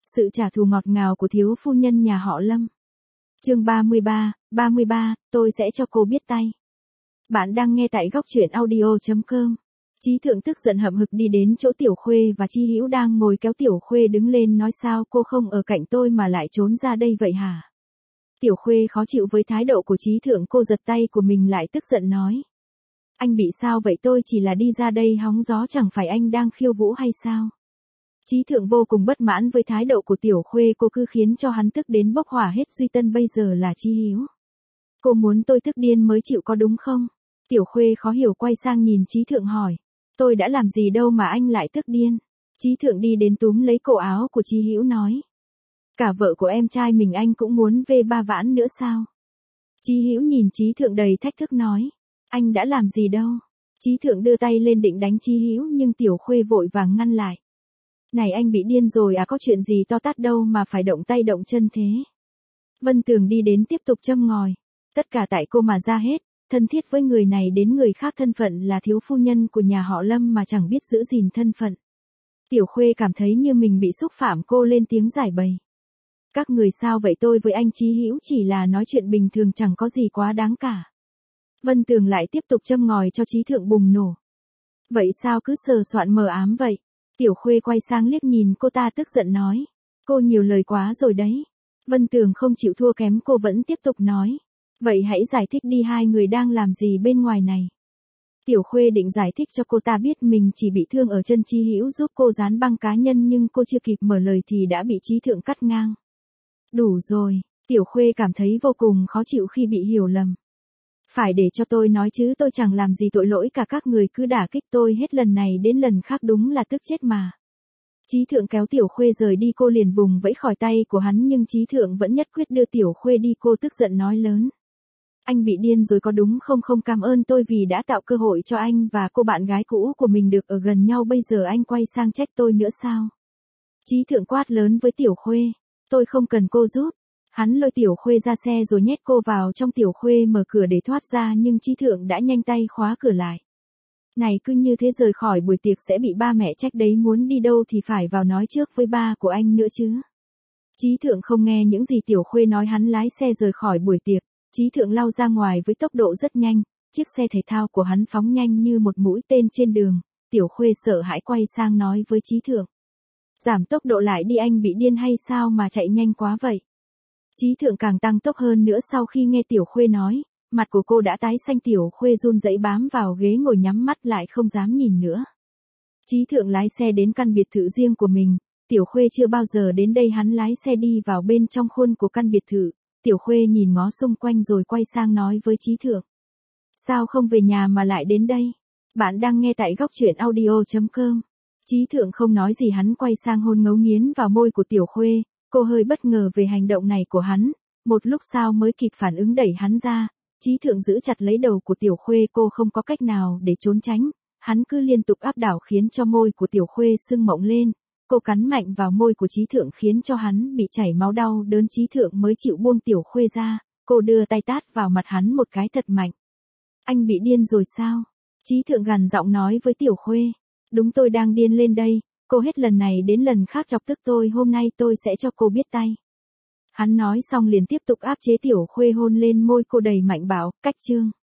Sự trả thù ngọt ngào của thiếu phu nhân nhà họ Lâm. Chương 33, tôi sẽ cho cô biết tay. Bạn đang nghe tại góc truyện audio.com. Chí Thượng tức giận hậm hực đi đến chỗ Tiểu Khuê và Chi Hữu đang ngồi kéo Tiểu Khuê đứng lên nói sao cô không ở cạnh tôi mà lại trốn ra đây vậy hả? Tiểu Khuê khó chịu với thái độ của Chí Thượng, cô giật tay của mình lại tức giận nói. Anh bị sao vậy, tôi chỉ là đi ra đây hóng gió, chẳng phải anh đang khiêu vũ hay sao? Chí Thượng vô cùng bất mãn với thái độ của Tiểu Khuê, cô cứ khiến cho hắn tức đến bốc hỏa hết. Duy Tân bây giờ là Chi Hữu. Cô muốn tôi tức điên mới chịu có đúng không? Tiểu Khuê khó hiểu quay sang nhìn Chí Thượng hỏi. Tôi đã làm gì đâu mà anh lại tức điên? Chí Thượng đi đến túm lấy cổ áo của Chi Hữu nói. Cả vợ của em trai mình anh cũng muốn về ba vãn nữa sao? Chí Hữu nhìn Chí Thượng đầy thách thức nói. Anh đã làm gì đâu? Chí Thượng đưa tay lên định đánh Chí Hữu nhưng Tiểu Khuê vội vàng ngăn lại. Này anh bị điên rồi à, có chuyện gì to tát đâu mà phải động tay động chân thế? Vân Tường đi đến tiếp tục châm ngòi. Tất cả tại cô mà ra hết, thân thiết với người này đến người khác, thân phận là thiếu phu nhân của nhà họ Lâm mà chẳng biết giữ gìn thân phận. Tiểu Khuê cảm thấy như mình bị xúc phạm, cô lên tiếng giải bày. Các người sao vậy, tôi với anh Chí Hữu chỉ là nói chuyện bình thường, chẳng có gì quá đáng cả. Vân Tường lại tiếp tục châm ngòi cho Chí Thượng bùng nổ. Vậy sao cứ sờ soạn mờ ám vậy? Tiểu Khuê quay sang liếc nhìn cô ta tức giận nói. Cô nhiều lời quá rồi đấy. Vân Tường không chịu thua kém, cô vẫn tiếp tục nói. Vậy hãy giải thích đi, hai người đang làm gì bên ngoài này? Tiểu Khuê định giải thích cho cô ta biết mình chỉ bị thương ở chân, Chí Hữu giúp cô dán băng cá nhân nhưng cô chưa kịp mở lời thì đã bị Chí Thượng cắt ngang. Đủ rồi, Tiểu Khuê cảm thấy vô cùng khó chịu khi bị hiểu lầm. Phải để cho tôi nói chứ, tôi chẳng làm gì tội lỗi cả, các người cứ đả kích tôi hết lần này đến lần khác, đúng là tức chết mà. Chí Thượng kéo Tiểu Khuê rời đi, cô liền vùng vẫy khỏi tay của hắn nhưng Chí Thượng vẫn nhất quyết đưa Tiểu Khuê đi. Cô tức giận nói lớn. Anh bị điên rồi có đúng không? Không cảm ơn tôi vì đã tạo cơ hội cho anh và cô bạn gái cũ của mình được ở gần nhau, bây giờ anh quay sang trách tôi nữa sao? Chí Thượng quát lớn với Tiểu Khuê. Tôi không cần cô giúp. Hắn lôi Tiểu Khuê ra xe rồi nhét cô vào trong. Tiểu Khuê mở cửa để thoát ra nhưng Chí Thượng đã nhanh tay khóa cửa lại. Này, cứ như thế rời khỏi buổi tiệc sẽ bị ba mẹ trách đấy, muốn đi đâu thì phải vào nói trước với ba của anh nữa chứ. Chí Thượng không nghe những gì Tiểu Khuê nói, hắn lái xe rời khỏi buổi tiệc. Chí Thượng lao ra ngoài với tốc độ rất nhanh, chiếc xe thể thao của hắn phóng nhanh như một mũi tên trên đường. Tiểu Khuê sợ hãi quay sang nói với Chí Thượng. Giảm tốc độ lại đi, anh bị điên hay sao mà chạy nhanh quá vậy? Chí Thượng càng tăng tốc hơn nữa. Sau khi nghe Tiểu Khuê nói, mặt của cô đã tái xanh. Tiểu Khuê run rẩy bám vào ghế ngồi, nhắm mắt lại không dám nhìn nữa. Chí Thượng lái xe đến căn biệt thự riêng của mình. Tiểu Khuê chưa bao giờ đến đây, hắn lái xe đi vào bên trong khuôn của căn biệt thự. Tiểu Khuê nhìn ngó xung quanh rồi quay sang nói với Chí Thượng. Sao không về nhà mà lại đến đây? Bạn đang nghe tại góc truyện audio.com. Chí Thượng không nói gì, hắn quay sang hôn ngấu nghiến vào môi của Tiểu Khuê. Cô hơi bất ngờ về hành động này của hắn, một lúc sau mới kịp phản ứng đẩy hắn ra. Chí Thượng giữ chặt lấy đầu của Tiểu Khuê, cô không có cách nào để trốn tránh, hắn cứ liên tục áp đảo khiến cho môi của Tiểu Khuê sưng mọng lên. Cô cắn mạnh vào môi của Chí Thượng khiến cho hắn bị chảy máu đau đớn, Chí Thượng mới chịu buông Tiểu Khuê ra. Cô đưa tay tát vào mặt hắn một cái thật mạnh. Anh bị điên rồi sao? Chí Thượng gằn giọng nói với Tiểu Khuê. Đúng, tôi đang điên lên đây. Cô hết lần này đến lần khác chọc tức tôi, hôm nay tôi sẽ cho cô biết tay. Hắn nói xong liền tiếp tục áp chế Tiểu Khuê, hôn lên môi cô đầy mạnh bạo, cách chương.